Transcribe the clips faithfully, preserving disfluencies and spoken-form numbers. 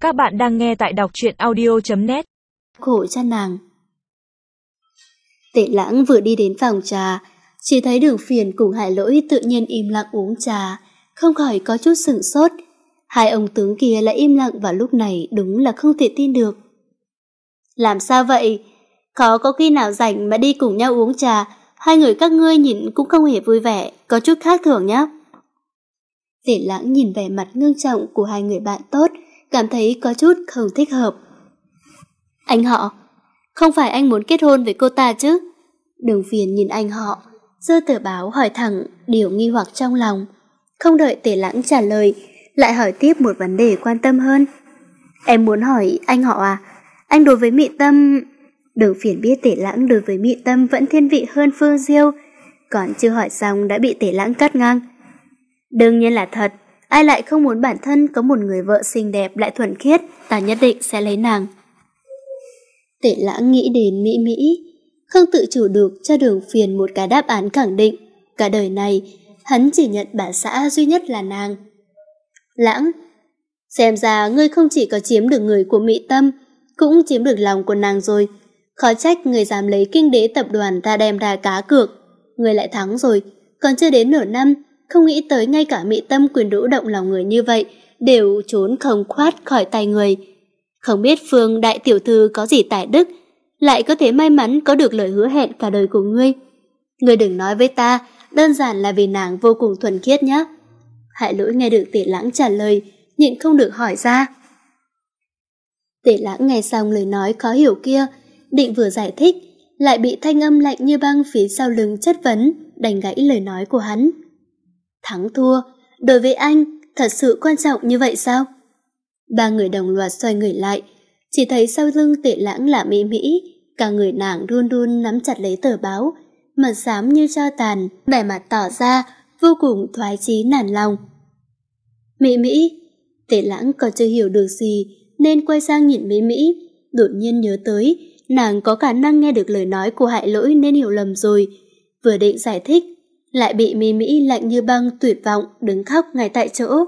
Các bạn đang nghe tại đọc truyện audio chấm net. Khổ cho nàng. Tệ Lãng vừa đi đến phòng trà, chỉ thấy Đường Phiền cùng Hải Lỗi tự nhiên im lặng uống trà, không khỏi có chút sửng sốt. Hai ông tướng kia lại im lặng vào lúc này đúng là không thể tin được. Làm sao vậy? Khó có khi nào rảnh mà đi cùng nhau uống trà, hai người các ngươi nhìn cũng không hề vui vẻ, có chút khác thường nhá. Tệ Lãng nhìn vẻ mặt ngưng trọng của hai người bạn tốt, cảm thấy có chút không thích hợp. Anh họ, không phải anh muốn kết hôn với cô ta chứ? Đường Phiền nhìn anh họ, giơ tờ báo hỏi thẳng điều nghi hoặc trong lòng. Không đợi Tề Lãng trả lời, lại hỏi tiếp một vấn đề quan tâm hơn. Em muốn hỏi anh họ à, anh đối với Mị Tâm... Đường Phiền biết Tề Lãng đối với Mị Tâm vẫn thiên vị hơn Phương Diêu, còn chưa hỏi xong đã bị Tề Lãng cắt ngang. Đương nhiên là thật, ai lại không muốn bản thân có một người vợ xinh đẹp lại thuần khiết, ta nhất định sẽ lấy nàng. Tề Lãng nghĩ đến Mỹ Mỹ, không tự chủ được cho Đường Phiền một cái đáp án khẳng định. Cả đời này, hắn chỉ nhận bà xã duy nhất là nàng. Lãng, xem ra ngươi không chỉ có chiếm được người của Mị Tâm, cũng chiếm được lòng của nàng rồi. Khó trách người dám lấy kinh đế tập đoàn ra đem ra cá cược. Ngươi lại thắng rồi, còn chưa đến nửa năm, không nghĩ tới ngay cả Mị Tâm quyền rũ động lòng người như vậy đều trốn không thoát khỏi tay người. Không biết Phương đại tiểu thư có gì tài đức, lại có thể may mắn có được lời hứa hẹn cả đời của ngươi. Ngươi đừng nói với ta, đơn giản là vì nàng vô cùng thuần khiết nhé. Hải Lỗi nghe được Tề Lãng trả lời, nhịn không được hỏi ra. Tề Lãng nghe xong lời nói khó hiểu kia, định vừa giải thích, lại bị thanh âm lạnh như băng phía sau lưng chất vấn, đánh gãy lời nói của hắn. Thắng thua, đối với anh, thật sự quan trọng như vậy sao? Ba người đồng loạt xoay người lại, chỉ thấy sau lưng Tề Lãng là Mỹ Mỹ, cả người nàng run run nắm chặt lấy tờ báo, mặt xám như tro tàn, vẻ mặt tỏ ra vô cùng thoái chí nản lòng. Mỹ Mỹ, Tề Lãng còn chưa hiểu được gì nên quay sang nhìn Mỹ Mỹ, đột nhiên nhớ tới nàng có khả năng nghe được lời nói của Hải Lỗi nên hiểu lầm rồi, vừa định giải thích lại bị Mỹ Mỹ lạnh như băng tuyệt vọng đứng khóc ngay tại chỗ.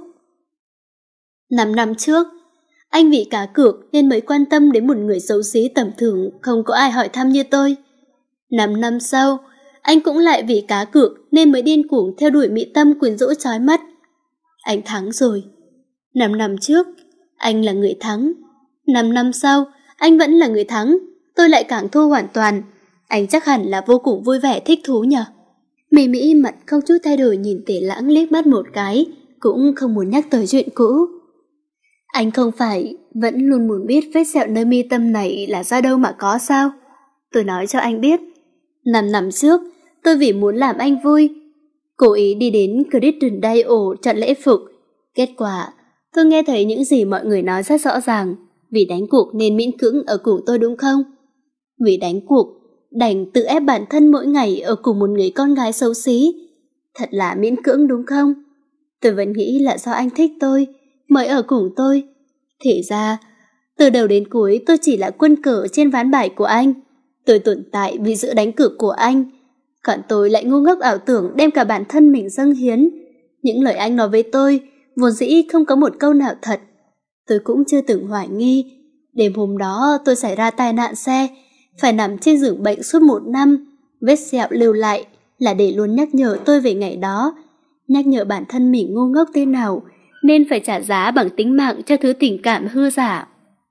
Năm năm trước, anh vì cá cược nên mới quan tâm đến một người xấu xí tầm thường không có ai hỏi thăm như tôi. Năm năm sau, anh cũng lại vì cá cược nên mới điên cuồng theo đuổi Mỹ Tâm quyến rũ chói mắt. Anh thắng rồi. Năm năm trước, anh là người thắng. Năm năm sau, anh vẫn là người thắng. Tôi lại càng thua hoàn toàn. Anh chắc hẳn là vô cùng vui vẻ thích thú nhỉ? Mỹ Mỹ mặt không chút thay đổi nhìn Tề Lãng liếc mắt một cái, cũng không muốn nhắc tới chuyện cũ. Anh không phải vẫn luôn muốn biết vết sẹo nơi mi tâm này là do đâu mà có sao? Tôi nói cho anh biết. Năm năm trước, tôi vì muốn làm anh vui, cố ý đi đến Christian Dior chọn lễ phục. Kết quả, tôi nghe thấy những gì mọi người nói rất rõ ràng. Vì đánh cuộc nên miễn cưỡng ở cùng tôi đúng không? Vì đánh cuộc, đành tự ép bản thân mỗi ngày ở cùng một người con gái xấu xí. Thật là miễn cưỡng đúng không? Tôi vẫn nghĩ là do anh thích tôi mới ở cùng tôi. Thì ra, từ đầu đến cuối tôi chỉ là quân cờ trên ván bài của anh. Tôi tồn tại vì sự đánh cược của anh. Còn tôi lại ngu ngốc ảo tưởng đem cả bản thân mình dâng hiến. Những lời anh nói với tôi vốn dĩ không có một câu nào thật. Tôi cũng chưa từng hoài nghi. Đêm hôm đó tôi xảy ra tai nạn xe, phải nằm trên giường bệnh suốt một năm. Vết sẹo lưu lại là để luôn nhắc nhở tôi về ngày đó, nhắc nhở bản thân mình ngu ngốc thế nào nên phải trả giá bằng tính mạng cho thứ tình cảm hư giả.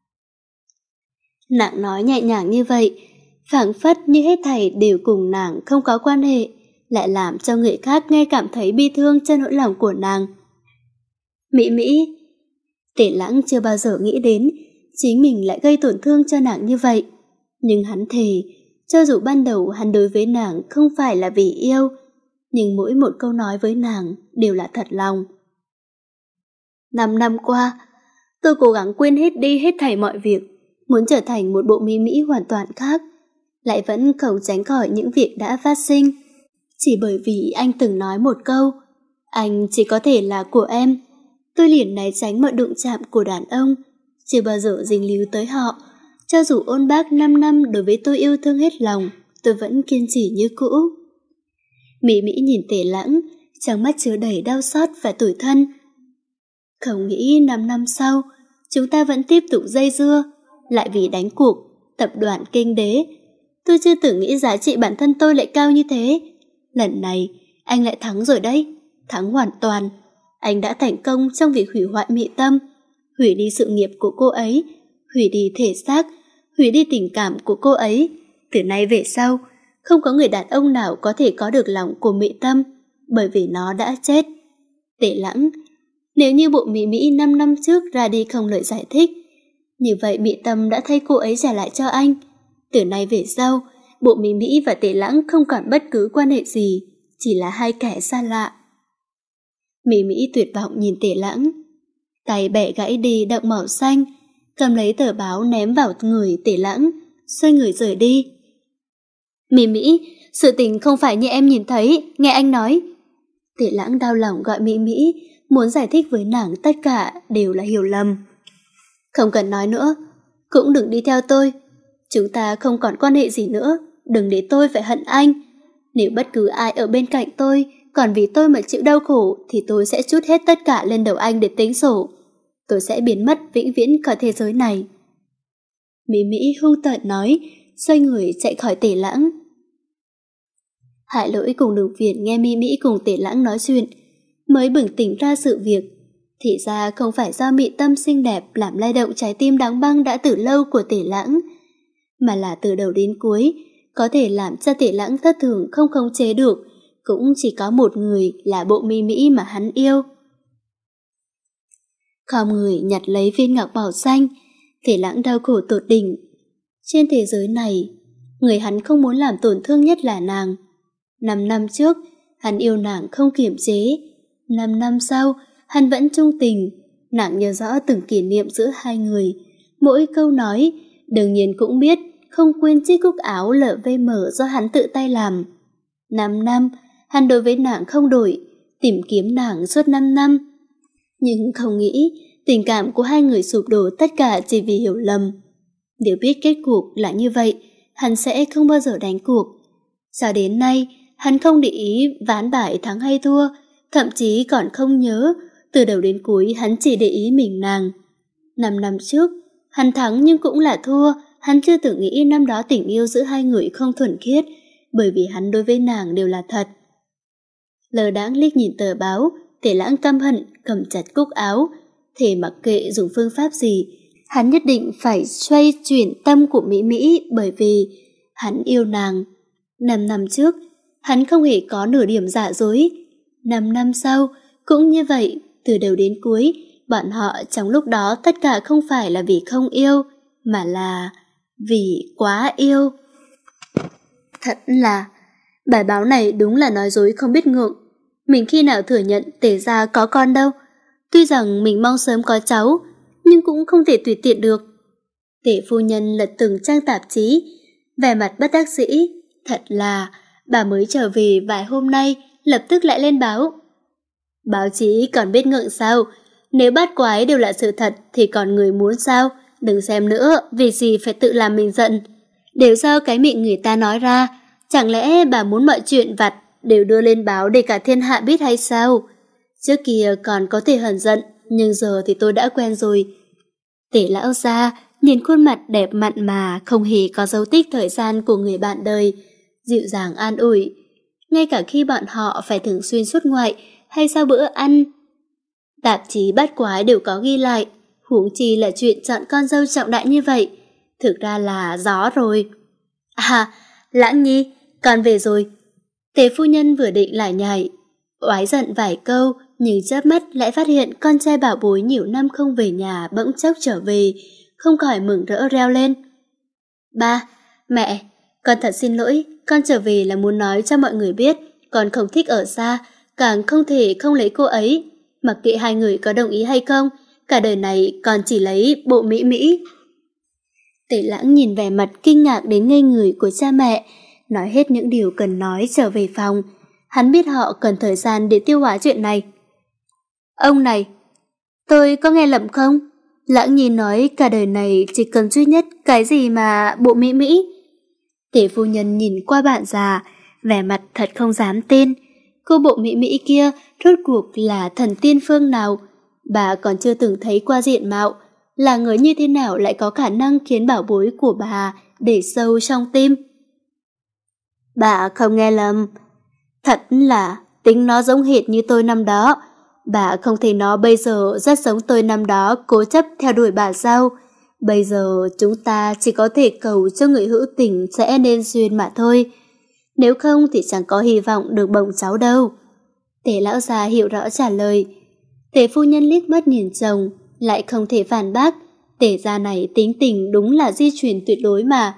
Nàng nói nhẹ nhàng như vậy, phảng phất như hết thảy đều cùng nàng không có quan hệ, lại làm cho người khác nghe cảm thấy bi thương cho nỗi lòng của nàng. Mỹ Mỹ, Tề Lãng chưa bao giờ nghĩ đến chính mình lại gây tổn thương cho nàng như vậy. Nhưng hắn thề, cho dù ban đầu hắn đối với nàng không phải là vì yêu, nhưng mỗi một câu nói với nàng đều là thật lòng. Năm năm qua, tôi cố gắng quên hết đi hết thảy mọi việc, muốn trở thành một bộ Mỹ Mỹ hoàn toàn khác, lại vẫn không tránh khỏi những việc đã phát sinh. Chỉ bởi vì anh từng nói một câu, anh chỉ có thể là của em. Tôi liền né tránh mọi đụng chạm của đàn ông, chưa bao giờ dính líu tới họ. Cho dù ôn bác năm năm đối với tôi yêu thương hết lòng, tôi vẫn kiên trì như cũ. Mỹ Mỹ nhìn Tề Lãng, trong mắt chứa đầy đau xót và tủi thân. Không nghĩ năm năm sau, chúng ta vẫn tiếp tục dây dưa, lại vì đánh cuộc, tập đoàn kinh đế. Tôi chưa từng nghĩ giá trị bản thân tôi lại cao như thế. Lần này, anh lại thắng rồi đấy, thắng hoàn toàn. Anh đã thành công trong việc hủy hoại Mị Tâm, hủy đi sự nghiệp của cô ấy, hủy đi thể xác, hủy đi tình cảm của cô ấy. Từ nay về sau, không có người đàn ông nào có thể có được lòng của Mị Tâm, bởi vì nó đã chết. Tề Lãng, nếu như bộ Mỹ Mỹ năm năm trước ra đi không lời giải thích, như vậy Mị Tâm đã thay cô ấy trả lại cho anh. Từ nay về sau, bộ Mỹ Mỹ và Tề Lãng không còn bất cứ quan hệ gì, chỉ là hai kẻ xa lạ. Mỹ Mỹ tuyệt vọng nhìn Tề Lãng, tay bẻ gãy đi đậm màu xanh, cầm lấy tờ báo ném vào người Tề Lãng, xoay người rời đi. Mỹ Mỹ, sự tình không phải như em nhìn thấy, nghe anh nói. Tề Lãng đau lòng gọi Mỹ Mỹ, muốn giải thích với nàng tất cả đều là hiểu lầm. Không cần nói nữa, cũng đừng đi theo tôi. Chúng ta không còn quan hệ gì nữa, đừng để tôi phải hận anh. Nếu bất cứ ai ở bên cạnh tôi còn vì tôi mà chịu đau khổ thì tôi sẽ trút hết tất cả lên đầu anh để tính sổ. Tôi sẽ biến mất vĩnh viễn khỏi thế giới này. Mỹ Mỹ hung tợn nói, xoay người chạy khỏi Tề Lãng. Hải Lỗi cùng Đường Viễn nghe Mỹ Mỹ cùng Tề Lãng nói chuyện, mới bừng tỉnh ra sự việc. Thì ra không phải do Mị Tâm xinh đẹp làm lay động trái tim đóng băng đã từ lâu của Tề Lãng, mà là từ đầu đến cuối, có thể làm cho Tề Lãng thất thường không khống chế được, cũng chỉ có một người là bộ Mỹ Mỹ mà hắn yêu. Khom người nhặt lấy viên ngọc màu xanh, Tề Lãng đau khổ tột đỉnh. Trên thế giới này, người hắn không muốn làm tổn thương nhất là nàng. Năm năm trước, hắn yêu nàng không kiềm chế. Năm năm sau, hắn vẫn trung tình. Nàng nhớ rõ từng kỷ niệm giữa hai người. Mỗi câu nói, đương nhiên cũng biết, không quên chiếc cúc áo lờ vê em do hắn tự tay làm. Năm năm, hắn đối với nàng không đổi, tìm kiếm nàng suốt năm năm. Nhưng không nghĩ, tình cảm của hai người sụp đổ tất cả chỉ vì hiểu lầm. Nếu biết kết cuộc là như vậy, hắn sẽ không bao giờ đánh cuộc. Cho đến nay, hắn không để ý ván bài thắng hay thua, thậm chí còn không nhớ, từ đầu đến cuối hắn chỉ để ý mình nàng. Năm năm trước, hắn thắng nhưng cũng là thua, hắn chưa từng nghĩ năm đó tình yêu giữa hai người không thuần khiết, bởi vì hắn đối với nàng đều là thật. Lờ đãng liếc nhìn tờ báo, Tề Lãng căm hận, cầm chặt cúc áo, thể mặc kệ dùng phương pháp gì, hắn nhất định phải xoay chuyển tâm của Mỹ Mỹ bởi vì hắn yêu nàng. Năm năm trước, hắn không hề có nửa điểm giả dối. Năm năm sau, cũng như vậy, từ đầu đến cuối, bọn họ trong lúc đó tất cả không phải là vì không yêu, mà là vì quá yêu. Thật là, bài báo này đúng là nói dối không biết ngượng. Mình khi nào thừa nhận Tề gia có con đâu. Tuy rằng mình mong sớm có cháu, nhưng cũng không thể tùy tiện được. Tề phu nhân lật từng trang tạp chí, vẻ mặt bất đắc dĩ. Thật là, bà mới trở về vài hôm nay, lập tức lại lên báo. Báo chí còn biết ngượng sao? Nếu bát quái đều là sự thật thì còn người muốn sao? Đừng xem nữa, vì gì phải tự làm mình giận. Đều do cái miệng người ta nói ra. Chẳng lẽ bà muốn mọi chuyện vặt đều đưa lên báo để cả thiên hạ biết hay sao? Trước kia còn có thể hờn giận, nhưng giờ thì tôi đã quen rồi. Tề lão gia nhìn khuôn mặt đẹp mặn mà không hề có dấu tích thời gian của người bạn đời, dịu dàng an ủi. Ngay cả khi bọn họ phải thường xuyên xuất ngoại hay sau bữa ăn, tạp chí bát quái đều có ghi lại, huống chi là chuyện chọn con dâu trọng đại như vậy. Thực ra là gió rồi. À, Lãng Nhi, con về rồi. Tề phu nhân vừa định lải nhải, oái giận vài câu, nhưng chớp mắt lại phát hiện con trai bảo bối nhiều năm không về nhà bỗng chốc trở về, không khỏi mừng rỡ reo lên. Ba, mẹ, con thật xin lỗi, con trở về là muốn nói cho mọi người biết, con không thích ở xa, càng không thể không lấy cô ấy. Mặc kệ hai người có đồng ý hay không, cả đời này con chỉ lấy bộ Mỹ Mỹ. Tề Lãng nhìn vẻ mặt kinh ngạc đến ngây người của cha mẹ, nói hết những điều cần nói trở về phòng. Hắn biết họ cần thời gian để tiêu hóa chuyện này. Ông này, tôi có nghe lầm không? Lãng Nhi nói cả đời này chỉ cần duy nhất cái gì mà bộ Mỹ Mỹ. Tề phu nhân nhìn qua bạn già, vẻ mặt thật không dám tin. Cô bộ Mỹ Mỹ kia rốt cuộc là thần tiên phương nào? Bà còn chưa từng thấy qua diện mạo. là người như thế nào lại có khả năng khiến bảo bối của bà để sâu trong tim? Bà không nghe lầm. Thật là tính nó giống hệt như tôi năm đó. Bà không thấy nó bây giờ rất giống tôi năm đó cố chấp theo đuổi bà sao? Bây giờ chúng ta chỉ có thể cầu cho người hữu tình sẽ nên duyên mà thôi. Nếu không thì chẳng có hy vọng được bồng cháu đâu. Tề lão già hiểu rõ trả lời. Tề phu nhân liếc mắt nhìn chồng, lại không thể phản bác. Tề gia này tính tình đúng là di truyền tuyệt đối mà.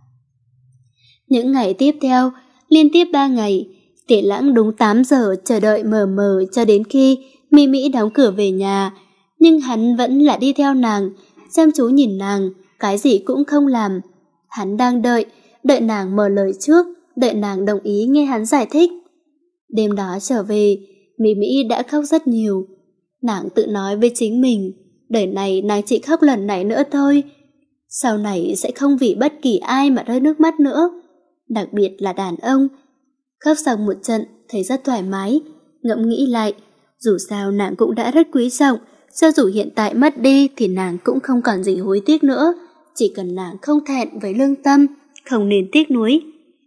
Những ngày tiếp theo, liên tiếp ba ngày, Tề Lãng đúng tám giờ chờ đợi mờ mờ cho đến khi Mỹ Mỹ đóng cửa về nhà. Nhưng hắn vẫn là đi theo nàng, chăm chú nhìn nàng, cái gì cũng không làm. Hắn đang đợi, đợi nàng mở lời trước, đợi nàng đồng ý nghe hắn giải thích. Đêm đó trở về, Mỹ Mỹ đã khóc rất nhiều. Nàng tự nói với chính mình, đời này nàng chỉ khóc lần này nữa thôi. Sau này sẽ không vì bất kỳ ai mà rơi nước mắt nữa, đặc biệt là đàn ông. Khóc xong một trận, thấy rất thoải mái. Ngẫm nghĩ lại, dù sao nàng cũng đã rất quý trọng, cho dù hiện tại mất đi thì nàng cũng không còn gì hối tiếc nữa. Chỉ cần nàng không thẹn với lương tâm, không nên tiếc nuối.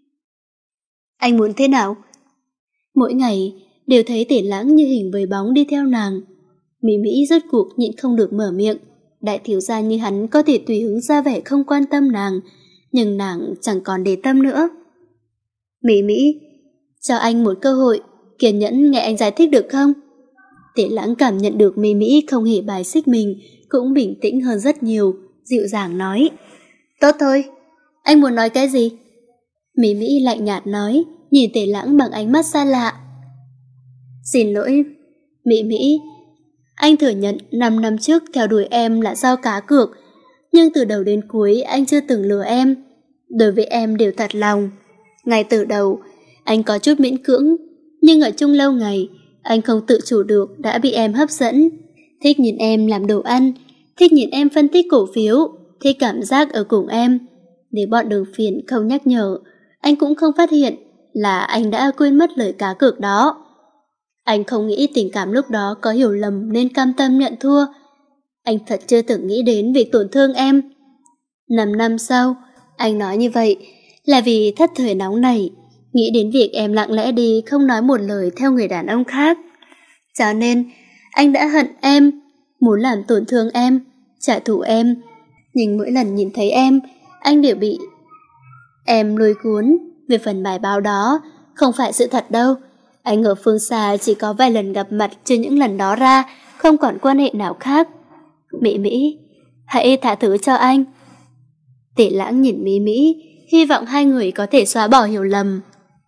Anh muốn thế nào? Mỗi ngày đều thấy Tề Lãng như hình với bóng đi theo nàng. Mỹ Mỹ rốt cuộc nhịn không được mở miệng. Đại thiếu gia như hắn có thể tùy hứng ra vẻ không quan tâm nàng, nhưng nàng chẳng còn để tâm nữa. Mỹ Mỹ, cho anh một cơ hội, kiên nhẫn nghe anh giải thích được không? Tề Lãng cảm nhận được Mỹ Mỹ không hề bài xích mình, cũng bình tĩnh hơn rất nhiều, dịu dàng nói. Tốt thôi, anh muốn nói cái gì? Mỹ Mỹ lạnh nhạt nói, nhìn Tề Lãng bằng ánh mắt xa lạ. Xin lỗi, Mỹ Mỹ, anh thừa nhận năm năm trước theo đuổi em là do cá cược, nhưng từ đầu đến cuối anh chưa từng lừa em. Đối với em đều thật lòng. Ngay từ đầu, anh có chút miễn cưỡng, nhưng ở chung lâu ngày, anh không tự chủ được đã bị em hấp dẫn. Thích nhìn em làm đồ ăn, thích nhìn em phân tích cổ phiếu, thích cảm giác ở cùng em. Nếu bọn Đường Phiền không nhắc nhở, anh cũng không phát hiện là anh đã quên mất lời cá cược đó. Anh không nghĩ tình cảm lúc đó có hiểu lầm nên cam tâm nhận thua. Anh thật chưa từng nghĩ đến việc tổn thương em. Năm năm sau, anh nói như vậy là vì thất thời nóng này, nghĩ đến việc em lặng lẽ đi không nói một lời theo người đàn ông khác. Cho nên, anh đã hận em, muốn làm tổn thương em, trả thù em. Nhưng mỗi lần nhìn thấy em, anh đều bị em lôi cuốn. Về phần bài báo đó, không phải sự thật đâu. Anh ở phương xa chỉ có vài lần gặp mặt, trừ những lần đó ra, không còn quan hệ nào khác. Mỹ Mỹ, hãy tha thứ cho anh. Tề Lãng nhìn Mỹ Mỹ, hy vọng hai người có thể xóa bỏ hiểu lầm.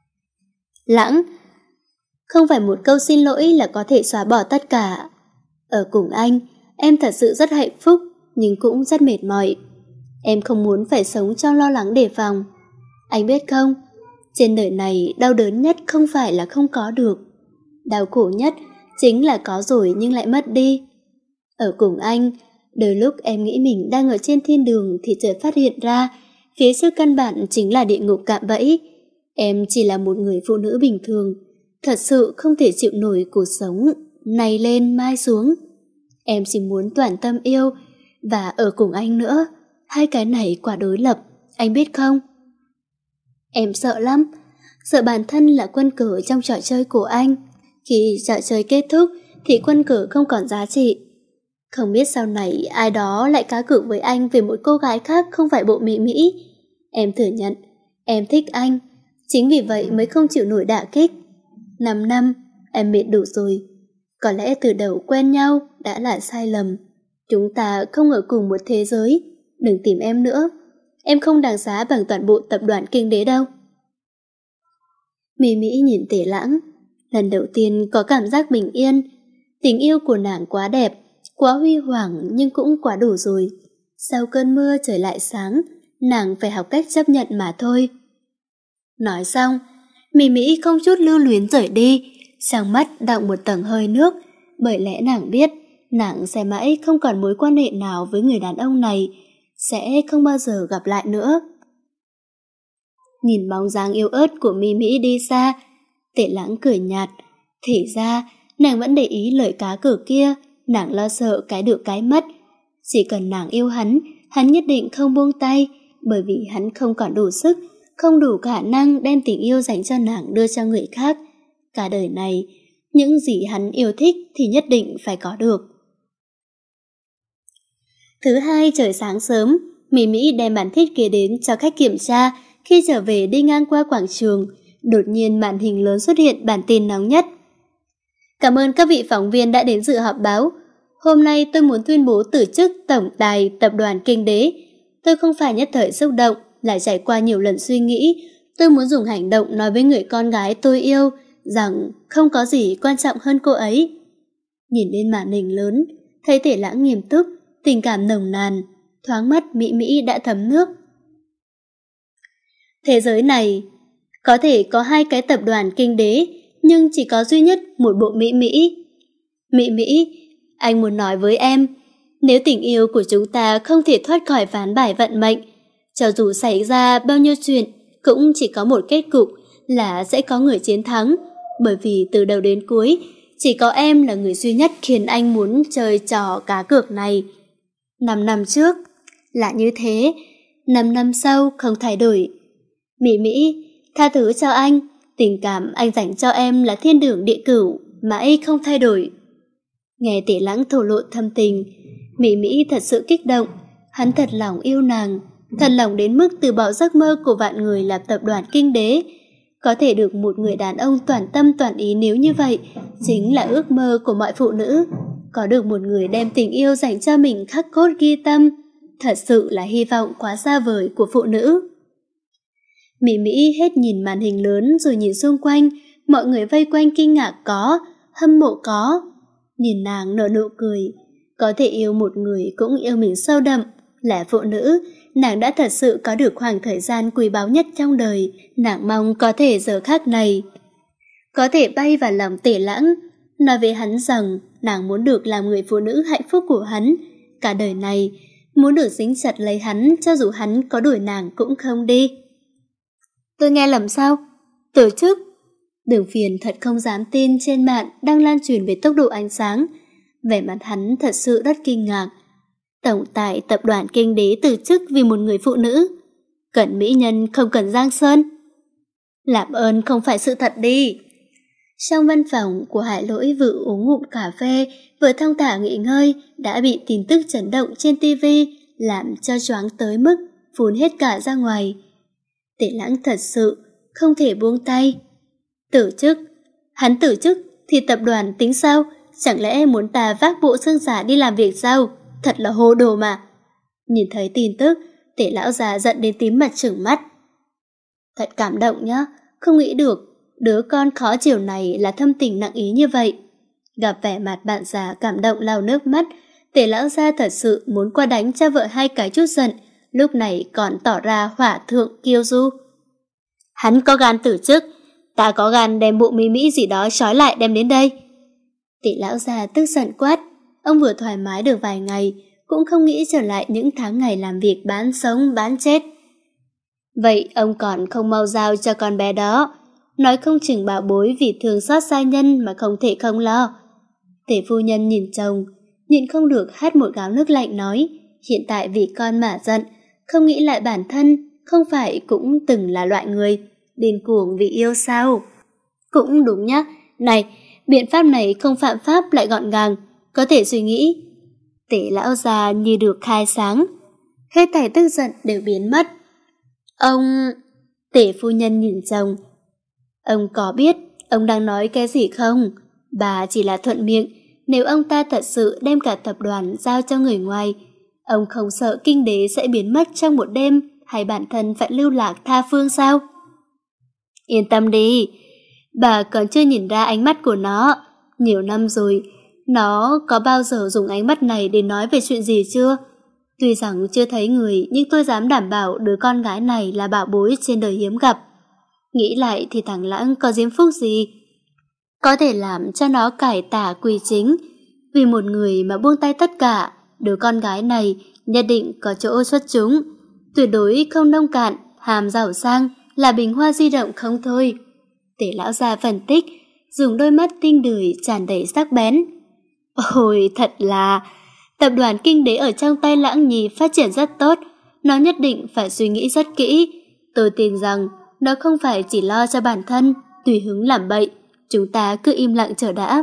Lãng, không phải một câu xin lỗi là có thể xóa bỏ tất cả. Ở cùng anh, em thật sự rất hạnh phúc, nhưng cũng rất mệt mỏi. Em không muốn phải sống trong lo lắng đề phòng. Anh biết không, trên đời này đau đớn nhất không phải là không có được. Đau khổ nhất chính là có rồi nhưng lại mất đi. Ở cùng anh, đôi lúc em nghĩ mình đang ở trên thiên đường thì chợt phát hiện ra phía trước căn bản chính là địa ngục cạm bẫy. Em chỉ là một người phụ nữ bình thường, thật sự không thể chịu nổi cuộc sống này lên mai xuống. Em chỉ muốn toàn tâm yêu và ở cùng anh nữa. Hai cái này quả đối lập, anh biết không? Em sợ lắm, sợ bản thân là quân cờ trong trò chơi của anh. Khi trò chơi kết thúc thì quân cờ không còn giá trị. Không biết sau này ai đó lại cá cược với anh về một cô gái khác không phải bộ Mỹ Mỹ. Em thừa nhận, em thích anh, chính vì vậy mới không chịu nổi đả kích. Năm năm, em mệt đủ rồi. Có lẽ từ đầu quen nhau đã là sai lầm. Chúng ta không ở cùng một thế giới. Đừng tìm em nữa. Em không đáng giá bằng toàn bộ tập đoàn kinh đế đâu. Mỹ Mỹ nhìn Tề Lãng, lần đầu tiên có cảm giác bình yên. Tình yêu của nàng quá đẹp, quá huy hoàng nhưng cũng quá đủ rồi. Sau cơn mưa trời lại sáng, nàng phải học cách chấp nhận mà thôi. Nói xong, Mỹ Mỹ không chút lưu luyến rời đi, trong mắt đọng một tầng hơi nước, bởi lẽ nàng biết nàng sẽ mãi không còn mối quan hệ nào với người đàn ông này, sẽ không bao giờ gặp lại nữa. Nhìn bóng dáng yếu ớt của Mỹ Mỹ đi xa, Tề Lãng cười nhạt. Thì ra, nàng vẫn để ý lời cá cược kia, nàng lo sợ cái được cái mất. Chỉ cần nàng yêu hắn, hắn nhất định không buông tay, bởi vì hắn không còn đủ sức, không đủ khả năng đem tình yêu dành cho nàng đưa cho người khác. Cả đời này, những gì hắn yêu thích thì nhất định phải có được. Thứ hai trời sáng sớm, Mỹ Mỹ đem bản thiết kế đến cho khách kiểm tra. Khi trở về đi ngang qua quảng trường, đột nhiên màn hình lớn xuất hiện bản tin nóng nhất. Cảm ơn các vị phóng viên đã đến dự họp báo. Hôm nay tôi muốn tuyên bố từ chức tổng tài tập đoàn Kinh Đế. Tôi không phải nhất thời xúc động, lại trải qua nhiều lần suy nghĩ. Tôi muốn dùng hành động nói với người con gái tôi yêu rằng không có gì quan trọng hơn cô ấy. Nhìn lên màn hình lớn, thấy Tể Lãng nghiêm túc, tình cảm nồng nàn, thoáng mắt Mỹ Mỹ đã thấm nước. Thế giới này có thể có hai cái tập đoàn Kinh Đế, nhưng chỉ có duy nhất một bộ Mỹ Mỹ. Mỹ Mỹ, anh muốn nói với em, nếu tình yêu của chúng ta không thể thoát khỏi ván bài vận mệnh, cho dù xảy ra bao nhiêu chuyện, cũng chỉ có một kết cục là sẽ có người chiến thắng, bởi vì từ đầu đến cuối, chỉ có em là người duy nhất khiến anh muốn chơi trò cá cược này. Năm năm trước là như thế, năm năm sau không thay đổi. Mỹ Mỹ, tha thứ cho anh, tình cảm anh dành cho em là thiên đường địa cửu, mãi không thay đổi. Nghe Tể Lãng thổ lộ thâm tình, Mỹ Mỹ thật sự kích động, hắn thật lòng yêu nàng, thật lòng đến mức từ bỏ giấc mơ của vạn người làm tập đoàn Kinh Đế. Có thể được một người đàn ông toàn tâm toàn ý nếu như vậy, chính là ước mơ của mọi phụ nữ. Có được một người đem tình yêu dành cho mình khắc cốt ghi tâm, thật sự là hy vọng quá xa vời của phụ nữ. Mỹ Mỹ hết nhìn màn hình lớn rồi nhìn xung quanh, mọi người vây quanh kinh ngạc có, hâm mộ có. Nhìn nàng nở nụ cười, có thể yêu một người cũng yêu mình sâu đậm, là phụ nữ, nàng đã thật sự có được khoảng thời gian quý báu nhất trong đời, nàng mong có thể giờ khắc này có thể bay vào lòng Tể Lãng, nói với hắn rằng nàng muốn được làm người phụ nữ hạnh phúc của hắn, cả đời này muốn được dính chặt lấy hắn cho dù hắn có đuổi nàng cũng không đi. Tôi nghe lầm sao? Từ chức? Đường Phiền thật không dám tin trên mạng đang lan truyền với tốc độ ánh sáng. Vẻ mặt hắn thật sự rất kinh ngạc. Tổng tài tập đoàn Kinh Đế từ chức vì một người phụ nữ. Cần mỹ nhân không cần giang sơn. Làm ơn không phải sự thật đi. Trong văn phòng của Hải Lỗi vừa uống ngụm cà phê, vừa thong thả nghỉ ngơi, đã bị tin tức chấn động trên tivi làm cho choáng tới mức phun hết cả ra ngoài. Tể Lãng thật sự không thể buông tay. Từ chức? Hắn từ chức thì tập đoàn tính sao? Chẳng lẽ muốn ta vác bộ xương giả đi làm việc sao? Thật là hồ đồ mà. Nhìn thấy tin tức, Tể lão già giận đến tím mặt trừng mắt. Thật cảm động nhá, không nghĩ được đứa con khó chịu này là thâm tình nặng ý như vậy. Gặp vẻ mặt bạn già cảm động lau nước mắt, Tể lão gia thật sự muốn qua đánh cho vợ hai cái chút giận, lúc này còn tỏ ra hỏa thượng kiêu du. Hắn có gan từ chức, ta có gan đem bộ Mỹ Mỹ gì đó trói lại đem đến đây. Tể lão già tức giận quát, ông vừa thoải mái được vài ngày, cũng không nghĩ trở lại những tháng ngày làm việc bán sống bán chết. Vậy ông còn không mau giao cho con bé đó, nói không chừng bảo bối vì thương xót xa nhân mà không thể không lo. Tể phu nhân nhìn chồng, nhịn không được hắt một gáo nước lạnh nói, hiện tại vì con mà giận, không nghĩ lại bản thân, không phải cũng từng là loại người điên cuồng vì yêu sao? Cũng đúng nhá, này, biện pháp này không phạm pháp lại gọn gàng, có thể suy nghĩ. Tể lão già như được khai sáng, hết thảy tức giận đều biến mất. Ông... Tể phu nhân nhìn chồng. Ông có biết ông đang nói cái gì không? Bà chỉ là thuận miệng, nếu ông ta thật sự đem cả tập đoàn giao cho người ngoài, ông không sợ Kinh Đế sẽ biến mất trong một đêm hay bản thân phải lưu lạc tha phương sao? Yên tâm đi, bà còn chưa nhìn ra ánh mắt của nó. Nhiều năm rồi, nó có bao giờ dùng ánh mắt này để nói về chuyện gì chưa? Tuy rằng chưa thấy người, nhưng tôi dám đảm bảo đứa con gái này là bảo bối trên đời hiếm gặp. Nghĩ lại thì thằng Lãng có diễm phúc gì? Có thể làm cho nó cải tà quy chính. Vì một người mà buông tay tất cả, đứa con gái này nhất định có chỗ xuất chúng. Tuyệt đối không nông cạn, hàm giàu sang, là bình hoa di động không thôi. Tể lão già phân tích, dùng đôi mắt tinh đười tràn đầy sắc bén. Ôi thật là, Tập đoàn Kinh Đế ở trong tay Lãng Nhi phát triển rất tốt, nó nhất định phải suy nghĩ rất kỹ. Tôi tin rằng nó không phải chỉ lo cho bản thân, tùy hứng làm bậy. Chúng ta cứ im lặng chờ đã.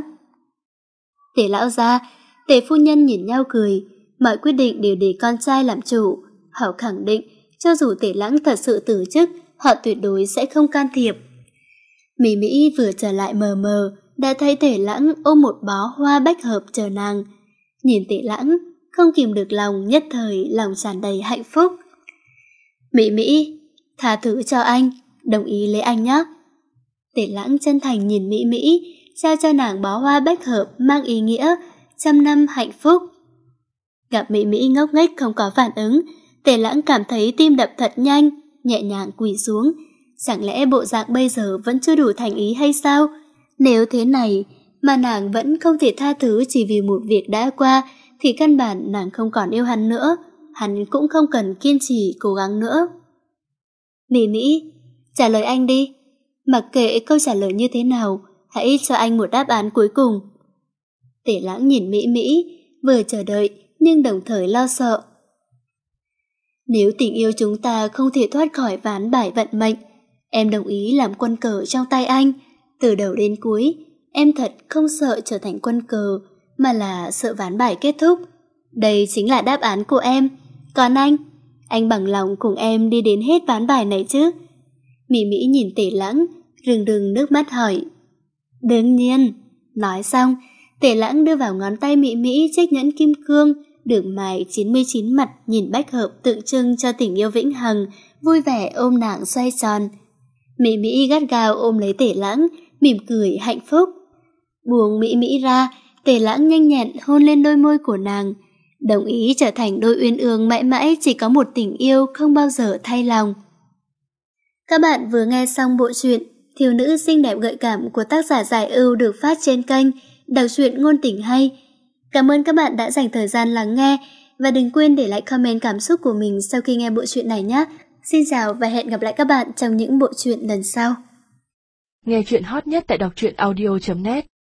Tề lão gia, Tề phu nhân nhìn nhau cười. Mọi quyết định đều để con trai làm chủ. Họ khẳng định, cho dù Tề Lãng thật sự từ chức, họ tuyệt đối sẽ không can thiệp. Mỹ Mỹ vừa trở lại mờ mờ, đã thấy Tề Lãng ôm một bó hoa bách hợp chờ nàng. Nhìn Tề Lãng, không kìm được lòng, nhất thời lòng tràn đầy hạnh phúc. Mỹ Mỹ, tha thứ cho anh, đồng ý lấy anh nhé. Tề Lãng chân thành nhìn Mỹ Mỹ, trao cho nàng bó hoa bách hợp mang ý nghĩa trăm năm hạnh phúc. Gặp Mỹ Mỹ ngốc nghếch không có phản ứng, Tề Lãng cảm thấy tim đập thật nhanh, nhẹ nhàng quỳ xuống. Chẳng lẽ bộ dạng bây giờ vẫn chưa đủ thành ý hay sao? Nếu thế này mà nàng vẫn không thể tha thứ chỉ vì một việc đã qua, thì căn bản nàng không còn yêu hắn nữa, hắn cũng không cần kiên trì cố gắng nữa. Mỹ Mỹ, trả lời anh đi. Mặc kệ câu trả lời như thế nào, hãy cho anh một đáp án cuối cùng. Tề Lãng nhìn Mỹ Mỹ, vừa chờ đợi nhưng đồng thời lo sợ. Nếu tình yêu chúng ta không thể thoát khỏi ván bài vận mệnh, em đồng ý làm quân cờ trong tay anh. Từ đầu đến cuối, em thật không sợ trở thành quân cờ, mà là sợ ván bài kết thúc. Đây chính là đáp án của em. Còn anh, anh bằng lòng cùng em đi đến hết ván bài này chứ? Mỹ Mỹ nhìn Tề Lãng, rưng rưng nước mắt hỏi. Đương nhiên. Nói xong, Tề Lãng đưa vào ngón tay Mỹ Mỹ chiếc nhẫn kim cương, đường mài chín mươi chín mặt nhìn bách hợp tượng trưng cho tình yêu vĩnh hằng, vui vẻ ôm nàng xoay tròn. Mỹ Mỹ gắt gao ôm lấy Tề Lãng, mỉm cười hạnh phúc. Buông Mỹ Mỹ ra, Tề Lãng nhanh nhẹn hôn lên đôi môi của nàng, đồng ý trở thành đôi uyên ương mãi mãi chỉ có một tình yêu không bao giờ thay lòng. Các bạn vừa nghe xong bộ truyện Thiếu nữ xinh đẹp gợi cảm của tác giả Giải Ưu được phát trên kênh Đọc truyện ngôn tình hay. Cảm ơn các bạn đã dành thời gian lắng nghe và đừng quên để lại comment cảm xúc của mình sau khi nghe bộ truyện này nhé. Xin chào và hẹn gặp lại các bạn trong những bộ truyện lần sau. Nghe truyện hot nhất tại đọc truyện audio chấm net.